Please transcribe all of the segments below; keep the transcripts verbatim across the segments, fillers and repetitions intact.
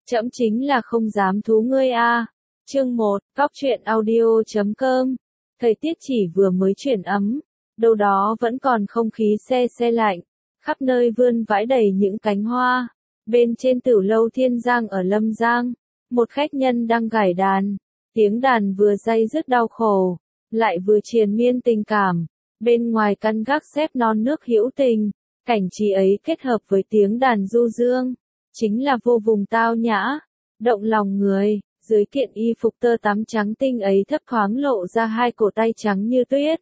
Trẫm chính là không dám thú ngươi a. Chương một, Góc truyện audio chấm com. Thời tiết chỉ vừa mới chuyển ấm, đâu đó vẫn còn không khí se se lạnh, khắp nơi vươn vãi đầy những cánh hoa. Bên trên Tửu lâu Thiên Giang ở Lâm Giang, một khách nhân đang gảy đàn, tiếng đàn vừa day dứt đau khổ, lại vừa triền miên tình cảm. Bên ngoài căn gác xếp non nước hữu tình, cảnh trí ấy kết hợp với tiếng đàn du dương, chính là vô vùng tao nhã, động lòng người. Dưới kiện y phục tơ tắm trắng tinh ấy thấp thoáng lộ ra hai cổ tay trắng như tuyết.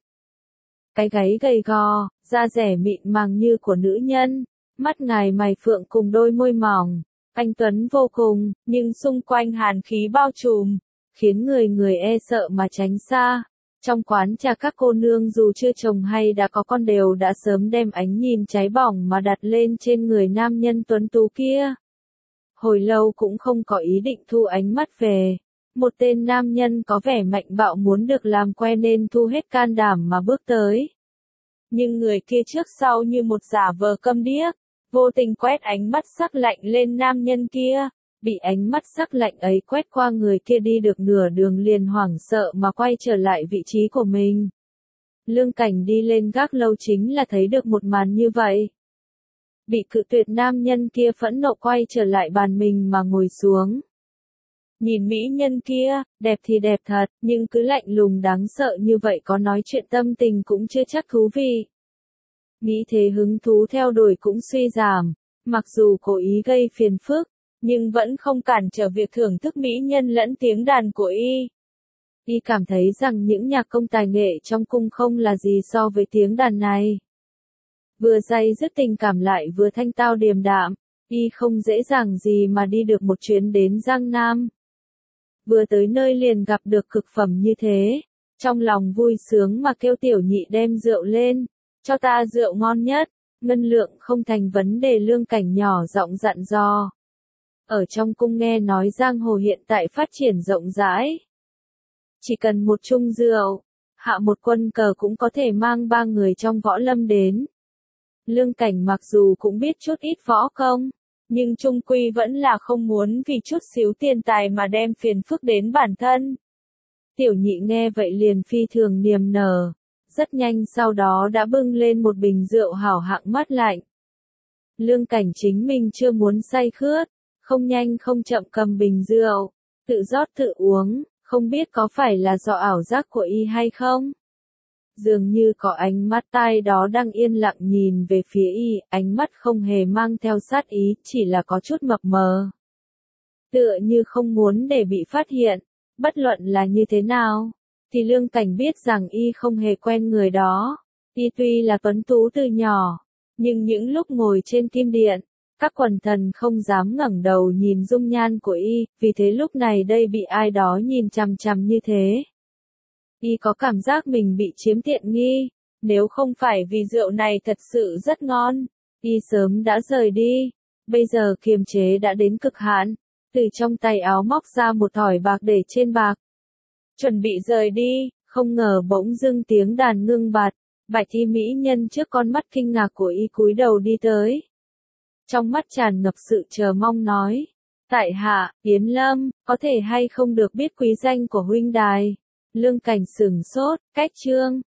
Cái gáy gầy gò, da dẻ mịn màng như của nữ nhân, mắt ngài mày phượng cùng đôi môi mỏng, anh tuấn vô cùng, nhưng xung quanh hàn khí bao trùm, khiến người người e sợ mà tránh xa. Trong quán trà các cô nương dù chưa chồng hay đã có con đều đã sớm đem ánh nhìn cháy bỏng mà đặt lên trên người nam nhân tuấn tú kia. Hồi lâu cũng không có ý định thu ánh mắt về. Một tên nam nhân có vẻ mạnh bạo muốn được làm quen nên thu hết can đảm mà bước tới. Nhưng người kia trước sau như một giả vờ câm điếc, vô tình quét ánh mắt sắc lạnh lên nam nhân kia. Bị ánh mắt sắc lạnh ấy quét qua, người kia đi được nửa đường liền hoảng sợ mà quay trở lại vị trí của mình. Lương Cảnh đi lên gác lâu chính là thấy được một màn như vậy. Bị cự tuyệt nam nhân kia phẫn nộ quay trở lại bàn mình mà ngồi xuống. Nhìn mỹ nhân kia, đẹp thì đẹp thật, nhưng cứ lạnh lùng đáng sợ như vậy có nói chuyện tâm tình cũng chưa chắc thú vị. Nghĩ thế hứng thú theo đuổi cũng suy giảm, mặc dù cố ý gây phiền phức, nhưng vẫn không cản trở việc thưởng thức mỹ nhân lẫn tiếng đàn của y. Y cảm thấy rằng những nhạc công tài nghệ trong cung không là gì so với tiếng đàn này. Vừa day dứt tình cảm lại vừa thanh tao điềm đạm, y không dễ dàng gì mà đi được một chuyến đến Giang Nam. Vừa tới nơi liền gặp được cực phẩm như thế, trong lòng vui sướng mà kêu tiểu nhị đem rượu lên, cho ta rượu ngon nhất, ngân lượng không thành vấn đề. Lương Cảnh nhỏ giọng dặn dò. Ở trong cung nghe nói giang hồ hiện tại phát triển rộng rãi. Chỉ cần một chung rượu, hạ một quân cờ cũng có thể mang ba người trong võ lâm đến. Lương Cảnh mặc dù cũng biết chút ít võ công, nhưng chung quy vẫn là không muốn vì chút xíu tiền tài mà đem phiền phức đến bản thân. Tiểu nhị nghe vậy liền phi thường niềm nở, rất nhanh sau đó đã bưng lên một bình rượu hảo hạng mát lạnh. Lương Cảnh chính mình chưa muốn say khướt, không nhanh không chậm cầm bình rượu, tự rót tự uống, không biết có phải là do ảo giác của y hay không. Dường như có ánh mắt tai đó đang yên lặng nhìn về phía y, ánh mắt không hề mang theo sát ý, chỉ là có chút mập mờ. Tựa như không muốn để bị phát hiện, bất luận là như thế nào, thì Lương Cảnh biết rằng y không hề quen người đó. Y tuy là tuấn tú từ nhỏ, nhưng những lúc ngồi trên kim điện, các quần thần không dám ngẩng đầu nhìn dung nhan của y, vì thế lúc này đây bị ai đó nhìn chằm chằm như thế. Y có cảm giác mình bị chiếm tiện nghi, nếu không phải vì rượu này thật sự rất ngon, y sớm đã rời đi. Bây giờ kiềm chế đã đến cực hạn, từ trong tay áo móc ra một thỏi bạc để trên bạc. Chuẩn bị rời đi, không ngờ bỗng dưng tiếng đàn ngưng bặt, bạch y mỹ nhân trước con mắt kinh ngạc của y cúi đầu đi tới. Trong mắt tràn ngập sự chờ mong nói, tại hạ, Yến Lâm, có thể hay không được biết quý danh của huynh đài. Lương Cảnh sửng sốt, cách trương,